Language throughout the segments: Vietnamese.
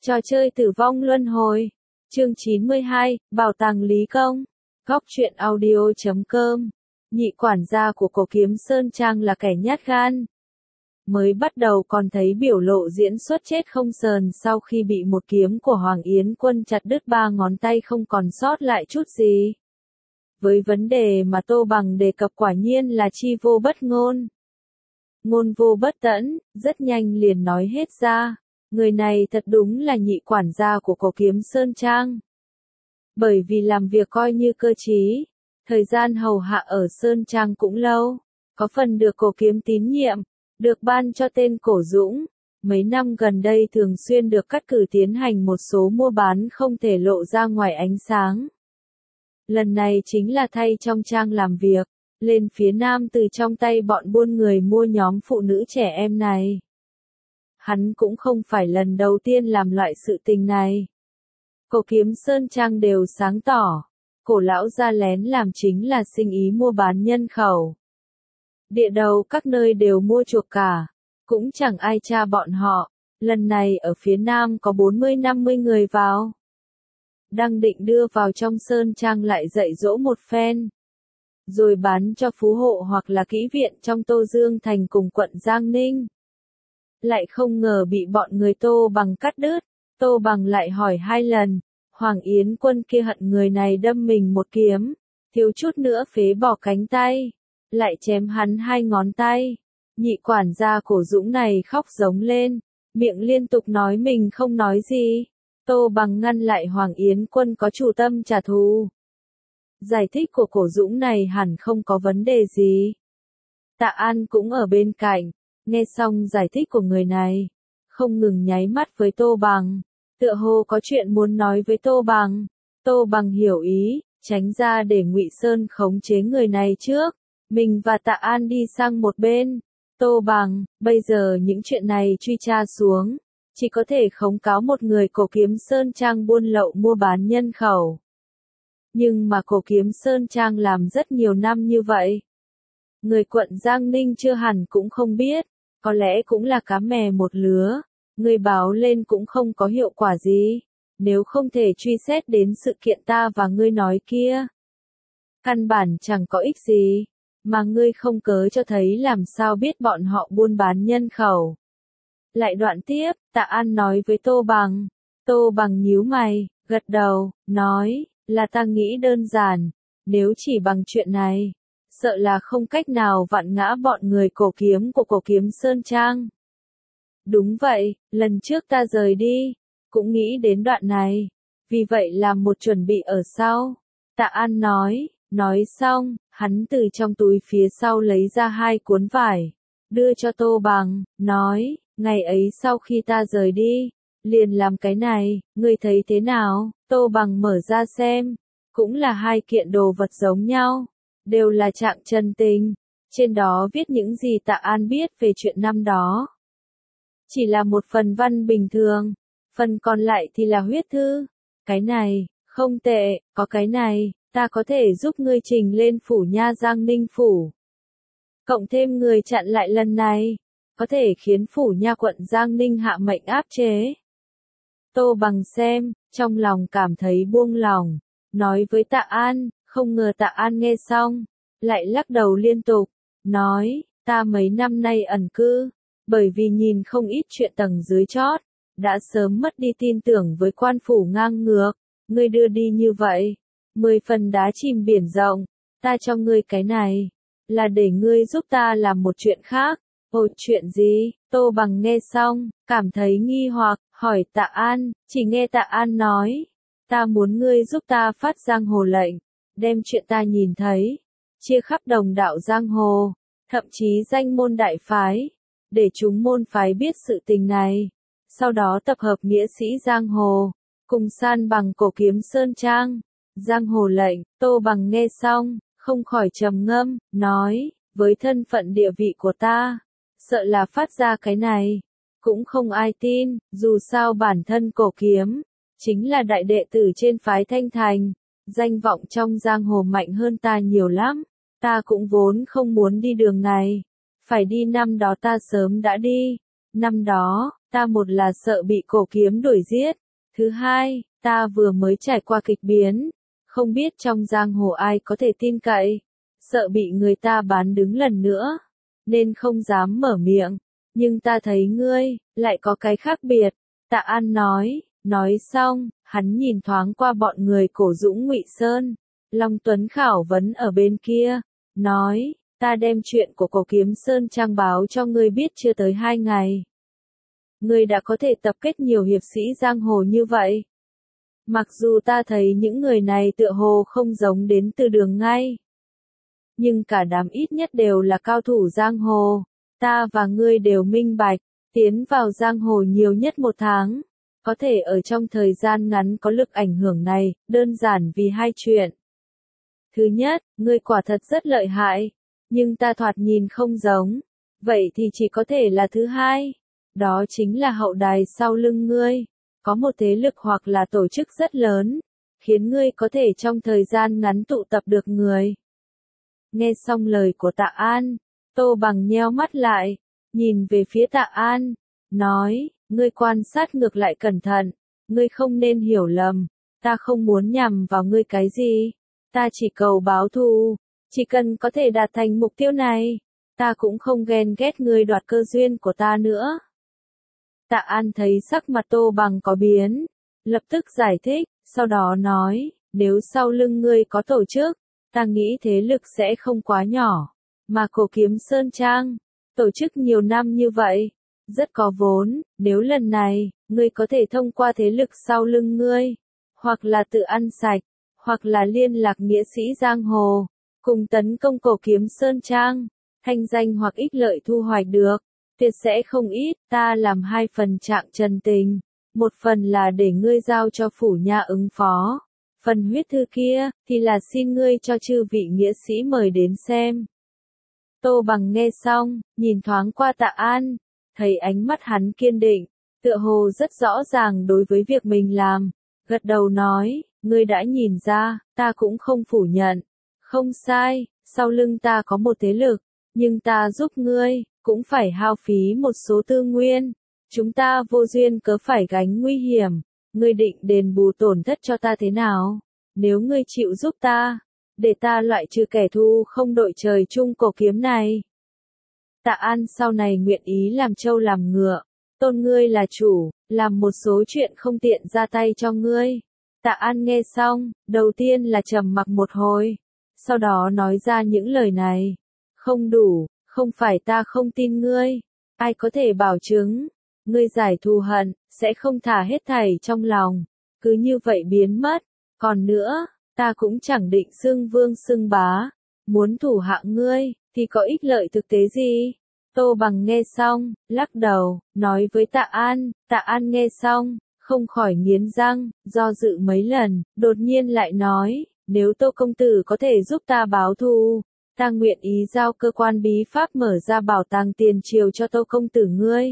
Trò chơi tử vong luân hồi. Chương 92, Bảo tàng Lý Công. Góc truyện audio.com. Nhị quản gia của Cổ Kiếm Sơn Trang là kẻ nhát gan. Mới bắt đầu còn thấy biểu lộ diễn xuất chết không sờn sau khi bị một kiếm của Hoàng Yến Quân chặt đứt 3 ngón tay không còn sót lại chút gì. Với vấn đề mà Tô Bằng đề cập quả nhiên là chi vô bất ngôn. Ngôn vô bất tẫn, rất nhanh liền nói hết ra. Người này thật đúng là nhị quản gia của Cổ Kiếm Sơn Trang. Bởi vì làm việc coi như cơ trí, thời gian hầu hạ ở Sơn Trang cũng lâu, có phần được Cổ Kiếm tín nhiệm, được ban cho tên Cổ Dũng. Mấy năm gần đây thường xuyên được cắt cử tiến hành một số mua bán không thể lộ ra ngoài ánh sáng. Lần này chính là thay trong trang làm việc, lên phía Nam từ trong tay bọn buôn người mua nhóm phụ nữ trẻ em này. Hắn cũng không phải lần đầu tiên làm loại sự tình này. Cổ Kiếm Sơn Trang đều sáng tỏ, Cổ lão gia lén làm chính là sinh ý mua bán nhân khẩu. Địa đầu các nơi đều mua chuộc cả, cũng chẳng ai tra bọn họ. Lần này ở phía Nam có 40-50 người vào. Đang định đưa vào trong Sơn Trang lại dạy dỗ một phen, rồi bán cho phú hộ hoặc là kỹ viện trong Tô Dương Thành cùng quận Giang Ninh. Lại không ngờ bị bọn người Tô Bằng cắt đứt. Tô Bằng lại hỏi 2 lần, Hoàng Yến Quân kia hận người này đâm mình một kiếm, thiếu chút nữa phế bỏ cánh tay, lại chém hắn 2 ngón tay. Nhị quản gia Cổ Dũng này khóc giống lên, miệng liên tục nói mình không nói gì. Tô Bằng ngăn lại Hoàng Yến Quân có chủ tâm trả thù. Giải thích của Cổ Dũng này hẳn không có vấn đề gì. Tạ An cũng ở bên cạnh, nghe xong giải thích của người này, không ngừng nháy mắt với Tô Bằng, tựa hồ có chuyện muốn nói với Tô Bằng. Tô Bằng hiểu ý, tránh ra để Ngụy Sơn khống chế người này trước, mình và Tạ An đi sang một bên. Tô Bằng, bây giờ những chuyện này truy tra xuống, chỉ có thể khống cáo một người Cổ Kiếm Sơn Trang buôn lậu mua bán nhân khẩu. Nhưng mà Cổ Kiếm Sơn Trang làm rất nhiều năm như vậy. Người quận Giang Ninh chưa hẳn cũng không biết, có lẽ cũng là cá mè một lứa, người báo lên cũng không có hiệu quả gì, nếu không thể truy xét đến sự kiện ta và ngươi nói kia. Căn bản chẳng có ích gì, mà ngươi không cớ cho thấy làm sao biết bọn họ buôn bán nhân khẩu. Lại đoạn tiếp, Tạ An nói với Tô Bằng. Tô Bằng nhíu mày, gật đầu, nói, là ta nghĩ đơn giản, nếu chỉ bằng chuyện này, sợ là không cách nào vặn ngã bọn người Cổ Kiếm của Cổ Kiếm Sơn Trang. Đúng vậy, lần trước ta rời đi, cũng nghĩ đến đoạn này, vì vậy làm một chuẩn bị ở sau. Tạ An nói xong, hắn từ trong túi phía sau lấy ra 2 cuốn vải, đưa cho Tô Bằng, nói, ngày ấy sau khi ta rời đi, liền làm cái này, ngươi thấy thế nào? Tô Bằng mở ra xem, cũng là 2 kiện đồ vật giống nhau, đều là trạng chân tình, trên đó viết những gì Tạ An biết về chuyện năm đó. Chỉ là một phần văn bình thường, phần còn lại thì là huyết thư. Cái này, không tệ, có cái này, ta có thể giúp ngươi trình lên phủ nha Giang Ninh phủ. Cộng thêm người chặn lại lần này, có thể khiến phủ nha quận Giang Ninh hạ mệnh áp chế. Tô Bằng xem, trong lòng cảm thấy buông lòng, nói với Tạ An, không ngờ Tạ An nghe xong, lại lắc đầu liên tục, nói, ta mấy năm nay ẩn cư, bởi vì nhìn không ít chuyện tầng dưới chót, đã sớm mất đi tin tưởng với quan phủ ngang ngược, ngươi đưa đi như vậy, 10 phần đá chìm biển rộng, ta cho ngươi cái này, là để ngươi giúp ta làm một chuyện khác. Ồ, chuyện gì? Tô Bằng nghe xong, cảm thấy nghi hoặc, hỏi Tạ An, chỉ nghe Tạ An nói, ta muốn ngươi giúp ta phát giang hồ lệnh, đem chuyện ta nhìn thấy, chia khắp đồng đạo giang hồ, thậm chí danh môn đại phái, để chúng môn phái biết sự tình này, sau đó tập hợp nghĩa sĩ giang hồ, cùng san bằng Cổ Kiếm Sơn Trang. Giang hồ lệnh, Tô Bằng nghe xong, không khỏi trầm ngâm, nói, với thân phận địa vị của ta, sợ là phát ra cái này, cũng không ai tin, dù sao bản thân Cổ Kiếm, chính là đại đệ tử trên phái Thanh Thành, danh vọng trong giang hồ mạnh hơn ta nhiều lắm, ta cũng vốn không muốn đi đường này, phải đi năm đó ta sớm đã đi, năm đó, Ta một là sợ bị cổ kiếm đuổi giết, thứ hai, ta vừa mới trải qua kịch biến, không biết trong giang hồ ai có thể tin cậy, sợ bị người ta bán đứng lần nữa, nên không dám mở miệng, nhưng ta thấy ngươi, lại có cái khác biệt, Tạ An nói xong, hắn nhìn thoáng qua bọn người Cổ Dũng Ngụy Sơn, Long Tuấn khảo vấn ở bên kia, nói, ta đem chuyện của Cổ Kiếm Sơn Trang báo cho ngươi biết chưa tới 2 ngày. Ngươi đã có thể tập kết nhiều hiệp sĩ giang hồ như vậy. Mặc dù ta thấy những người này tựa hồ không giống đến từ đường ngay, nhưng cả đám ít nhất đều là cao thủ giang hồ, ta và ngươi đều minh bạch, tiến vào giang hồ nhiều nhất 1 tháng, có thể ở trong thời gian ngắn có lực ảnh hưởng này, đơn giản vì 2 chuyện. Thứ nhất, ngươi quả thật rất lợi hại, nhưng ta thoạt nhìn không giống, vậy thì chỉ có thể là thứ hai, đó chính là hậu đài sau lưng ngươi, có một thế lực hoặc là tổ chức rất lớn, khiến ngươi có thể trong thời gian ngắn tụ tập được người. Nghe xong lời của Tạ An, Tô Bằng nheo mắt lại, nhìn về phía Tạ An, nói, ngươi quan sát ngược lại cẩn thận, ngươi không nên hiểu lầm, ta không muốn nhằm vào ngươi cái gì, ta chỉ cầu báo thù, chỉ cần có thể đạt thành mục tiêu này, ta cũng không ghen ghét ngươi đoạt cơ duyên của ta nữa. Tạ An thấy sắc mặt Tô Bằng có biến, lập tức giải thích, sau đó nói, nếu sau lưng ngươi có tổ chức, ta nghĩ thế lực sẽ không quá nhỏ, mà Cổ Kiếm Sơn Trang, tổ chức nhiều năm như vậy, rất có vốn, nếu lần này, ngươi có thể thông qua thế lực sau lưng ngươi, hoặc là tự ăn sạch, hoặc là liên lạc nghĩa sĩ giang hồ, cùng tấn công Cổ Kiếm Sơn Trang, thanh danh hoặc ích lợi thu hoạch được, tuyệt sẽ không ít, ta làm 2 phần trạng trần tình, 1 phần là để ngươi giao cho phủ nha ứng phó, phần huyết thư kia, thì là xin ngươi cho chư vị nghĩa sĩ mời đến xem. Tô Bằng nghe xong, nhìn thoáng qua Tạ An, thấy ánh mắt hắn kiên định, tựa hồ rất rõ ràng đối với việc mình làm, gật đầu nói, ngươi đã nhìn ra, ta cũng không phủ nhận, không sai, sau lưng ta có một thế lực, nhưng ta giúp ngươi, cũng phải hao phí một số tư nguyên, chúng ta vô duyên cớ phải gánh nguy hiểm, ngươi định đền bù tổn thất cho ta thế nào, nếu ngươi chịu giúp ta, để ta loại trừ kẻ thù không đội trời chung cổ kiếm này. Tạ An sau này nguyện ý làm trâu làm ngựa, tôn ngươi là chủ, làm một số chuyện không tiện ra tay cho ngươi. Tạ An nghe xong, đầu tiên là trầm mặc một hồi, sau đó nói ra những lời này. Không đủ, không phải ta không tin ngươi, ai có thể bảo chứng, ngươi giải thù hận, sẽ không thả hết thảy trong lòng, cứ như vậy biến mất. Còn nữa, ta cũng chẳng định xưng vương xưng bá, muốn thủ hạ ngươi, thì có ích lợi thực tế gì? Tô Bằng nghe xong, lắc đầu, nói với Tạ An nghe xong, không khỏi nghiến răng, do dự mấy lần, đột nhiên lại nói, nếu Tô công tử có thể giúp ta báo thù, ta nguyện ý giao cơ quan bí pháp mở ra bảo tàng tiền triều cho Tô công tử ngươi.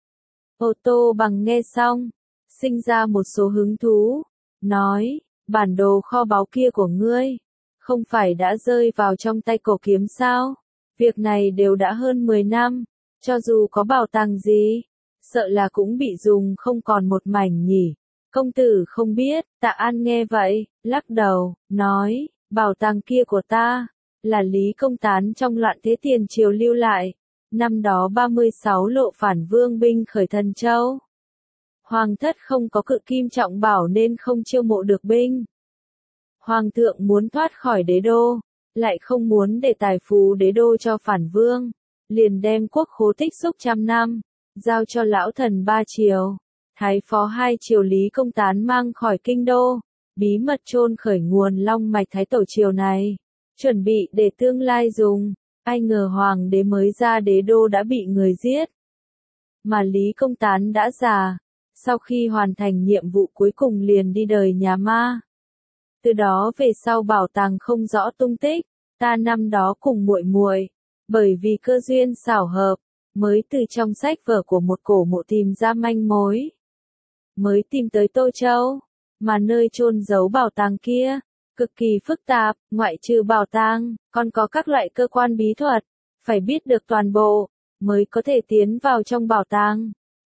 Tô Bằng nghe xong, sinh ra một số hứng thú, nói, bản đồ kho báu kia của ngươi, không phải đã rơi vào trong tay Cổ Kiếm sao? Việc này đều đã hơn 10 năm, cho dù có bảo tàng gì, sợ là cũng bị dùng không còn một mảnh nhỉ. Công tử không biết, Tạ An nghe vậy, lắc đầu, nói, bảo tàng kia của ta, là Lý Công Tán trong loạn thế tiền triều lưu lại. Năm đó 36 lộ phản vương binh khởi Thần Châu. Hoàng thất không có cự kim trọng bảo nên không chiêu mộ được binh. Hoàng thượng muốn thoát khỏi đế đô, lại không muốn để tài phú đế đô cho phản vương, liền đem quốc khố tích xúc trăm năm, giao cho lão thần 3 triều. Thái phó 2 triều Lý Công Tán mang khỏi kinh đô, bí mật chôn khởi nguồn long mạch thái tổ triều này, chuẩn bị để tương lai dùng. Ai ngờ hoàng đế mới ra đế đô đã bị người giết. Mà Lý Công Tán đã già, sau khi hoàn thành nhiệm vụ cuối cùng liền đi đời nhà ma. Từ đó về sau bảo tàng không rõ tung tích, ta năm đó cùng muội muội, bởi vì cơ duyên xảo hợp, mới từ trong sách vở của một cổ mộ tìm ra manh mối. Mới tìm tới Tô Châu, mà nơi chôn giấu bảo tàng kia, cực kỳ phức tạp, ngoại trừ bảo tàng, còn có các loại cơ quan bí thuật, phải biết được toàn bộ, mới có thể tiến vào trong bảo tàng.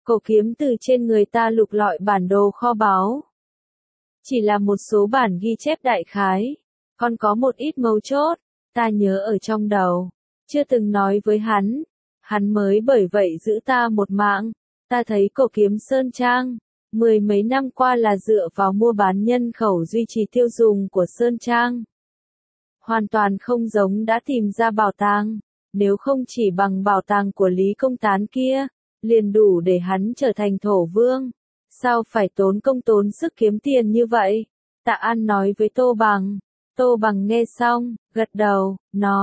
Cổ kiếm từ trên người ta lục lọi bản đồ kho báu. Chỉ là một số bản ghi chép đại khái, còn có một ít mấu chốt, ta nhớ ở trong đầu, chưa từng nói với hắn mới bởi vậy giữ ta một mạng. Ta thấy cổ kiếm Sơn Trang, mười mấy năm qua là dựa vào mua bán nhân khẩu duy trì tiêu dùng của Sơn Trang. Hoàn toàn không giống đã tìm ra bảo tàng, nếu không chỉ bằng bảo tàng của Lý Công Tán kia, liền đủ để hắn trở thành thổ vương. Sao phải tốn công tốn sức kiếm tiền như vậy? Tạ An nói với Tô Bằng. Tô Bằng nghe xong, gật đầu,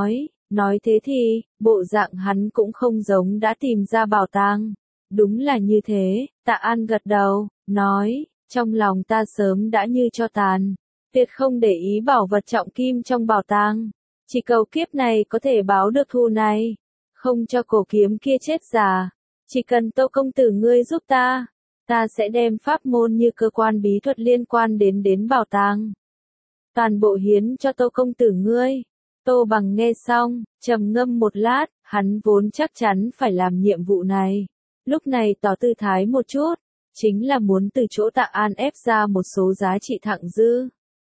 nói thế thì, bộ dạng hắn cũng không giống đã tìm ra bảo tàng. Đúng là như thế, Tạ An gật đầu, nói, trong lòng ta sớm đã như cho tàn, tuyệt không để ý bảo vật trọng kim trong bảo tàng. Chỉ cầu kiếp này có thể báo được thù này, không cho cổ kiếm kia chết già. Chỉ cần Tô công tử ngươi giúp ta sẽ đem pháp môn như cơ quan bí thuật liên quan đến bảo tàng. Toàn bộ hiến cho Tô công tử ngươi. Tô Bằng nghe xong, trầm ngâm một lát, hắn vốn chắc chắn phải làm nhiệm vụ này. Lúc này tỏ tư thái một chút, chính là muốn từ chỗ Tạ An ép ra một số giá trị thặng dư.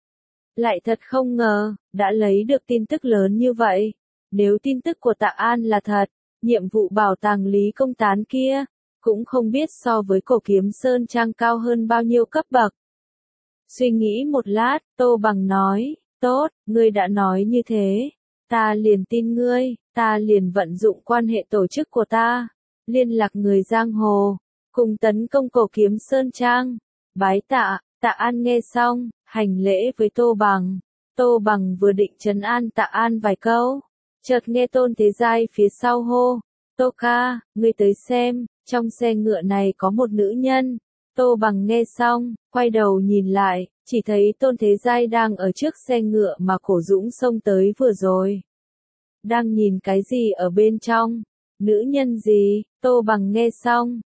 Lại thật không ngờ, đã lấy được tin tức lớn như vậy. Nếu tin tức của Tạ An là thật, nhiệm vụ bảo tàng Lý Công Tán kia, cũng không biết so với cổ kiếm Sơn Trang cao hơn bao nhiêu cấp bậc. Suy nghĩ một lát, Tô Bằng nói, tốt, ngươi đã nói như thế, ta liền tin ngươi, ta liền vận dụng quan hệ tổ chức của ta, liên lạc người giang hồ, cùng tấn công cổ kiếm Sơn Trang. Bái tạ. Tạ An nghe xong, hành lễ với Tô Bằng. Tô Bằng vừa định trấn an Tạ An vài câu, chợt nghe Tôn Thế Giai phía sau hô, Tô ca, ngươi tới xem, trong xe ngựa này có một nữ nhân. Tô Bằng nghe xong, quay đầu nhìn lại, chỉ thấy Tôn Thế Giai đang ở trước xe ngựa mà Cổ Dũng xông tới vừa rồi. Đang nhìn cái gì ở bên trong? Nữ nhân gì? Tô Bằng nghe xong,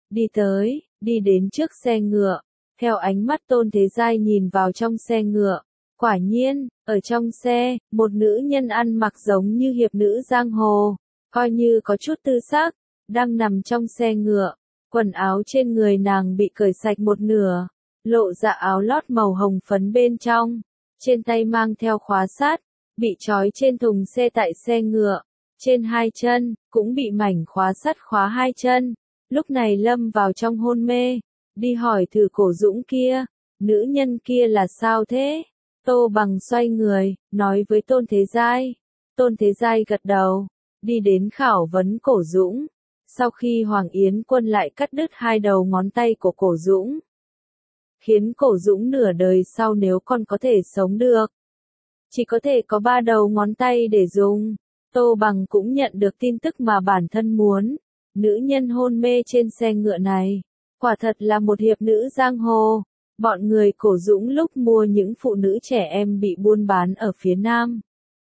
đi đến trước xe ngựa. Theo ánh mắt Tôn Thế Giai nhìn vào trong xe ngựa, quả nhiên, ở trong xe, một nữ nhân ăn mặc giống như hiệp nữ giang hồ, coi như có chút tư sắc, đang nằm trong xe ngựa. Quần áo trên người nàng bị cởi sạch một nửa, lộ ra áo lót màu hồng phấn bên trong, trên tay mang theo khóa sắt, bị trói trên thùng xe tại xe ngựa, trên hai chân, cũng bị mảnh khóa sắt khóa hai chân, lúc này lâm vào trong hôn mê. Đi hỏi thử Cổ Dũng kia, nữ nhân kia là sao thế? Tô Bằng xoay người, nói với Tôn Thế Giai. Tôn Thế Giai gật đầu, đi đến khảo vấn Cổ Dũng. Sau khi Hoàng Yến Quân lại cắt đứt hai đầu ngón tay của Cổ Dũng, khiến Cổ Dũng nửa đời sau nếu còn có thể sống được, chỉ có thể có 3 đầu ngón tay để dùng. Tô Bằng cũng nhận được tin tức mà bản thân muốn. Nữ nhân hôn mê trên xe ngựa này, quả thật là một hiệp nữ giang hồ. Bọn người Cổ Dũng lúc mua những phụ nữ trẻ em bị buôn bán ở phía Nam,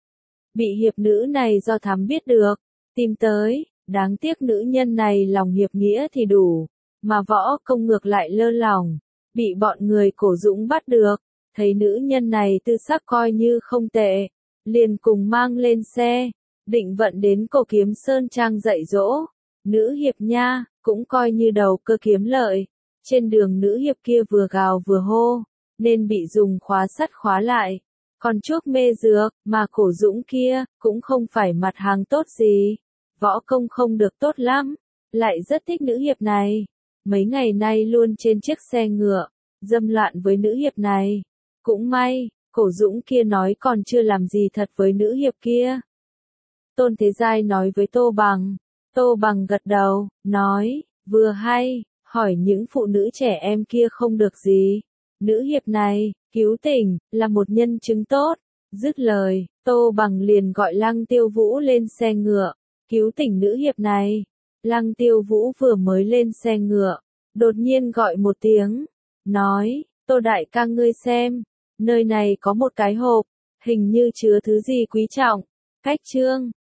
bị hiệp nữ này do thám biết được, tìm tới. Đáng tiếc nữ nhân này lòng hiệp nghĩa thì đủ, mà võ công ngược lại lơ lỏng, bị bọn người Cổ Dũng bắt được. Thấy nữ nhân này tư sắc coi như không tệ, liền cùng mang lên xe, định vận đến cổ kiếm Sơn Trang dạy dỗ. Nữ hiệp nha, cũng coi như đầu cơ kiếm lợi. Trên đường nữ hiệp kia vừa gào vừa hô, nên bị dùng khóa sắt khóa lại. Còn chuốc mê dược, mà Cổ Dũng kia, cũng không phải mặt hàng tốt gì. Võ công không được tốt lắm, lại rất thích nữ hiệp này. Mấy ngày nay luôn trên chiếc xe ngựa, dâm loạn với nữ hiệp này. Cũng may, Cổ Dũng kia nói còn chưa làm gì thật với nữ hiệp kia. Tôn Thế Giai nói với Tô Bằng. Tô Bằng gật đầu, nói, vừa hay, hỏi những phụ nữ trẻ em kia không được gì. Nữ hiệp này, cứu tỉnh, là một nhân chứng tốt. Dứt lời, Tô Bằng liền gọi Lăng Tiêu Vũ lên xe ngựa, cứu tỉnh nữ hiệp này. Lăng Tiêu Vũ vừa mới lên xe ngựa, đột nhiên gọi một tiếng, nói, Tô đại ca ngươi xem, nơi này có một cái hộp, hình như chứa thứ gì quý trọng. Cách chương